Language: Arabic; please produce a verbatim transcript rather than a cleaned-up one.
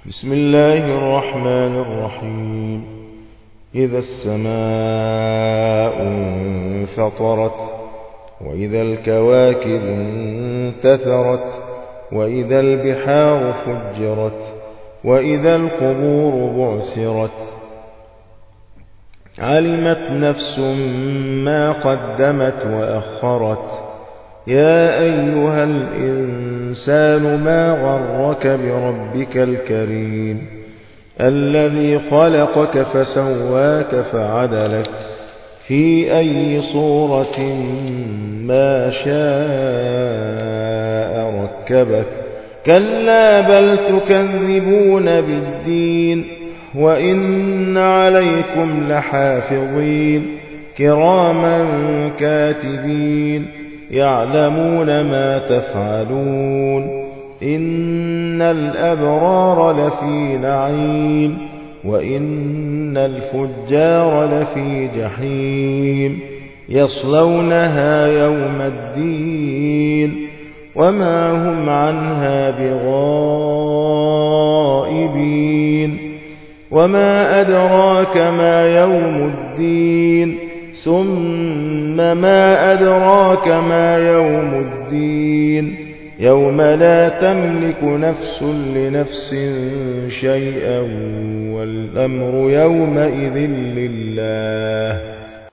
بسم الله الرحمن الرحيم. إذا السماء انفطرت وإذا الكواكب انتثرت وإذا البحار فجرت وإذا القبور بعثرت علمت نفس ما قدمت وأخرت يا أيها الإنسان ما غرك بربك الكريم الذي خلقك فسواك فعدلك في أي صورة ما شاء ركبك كلا بل تكذبون بالدين وإن عليكم لحافظين كراما كاتبين يعلمون ما تفعلون إن الأبرار لفي نعيم وإن الفجار لفي جحيم يصلونها يوم الدين وما هم عنها بغائبين وما أدراك ما يوم الدين ثم ما أدراك ما يوم الدين يوم لا تملك نفس لنفس شيئا والأمر يومئذ لله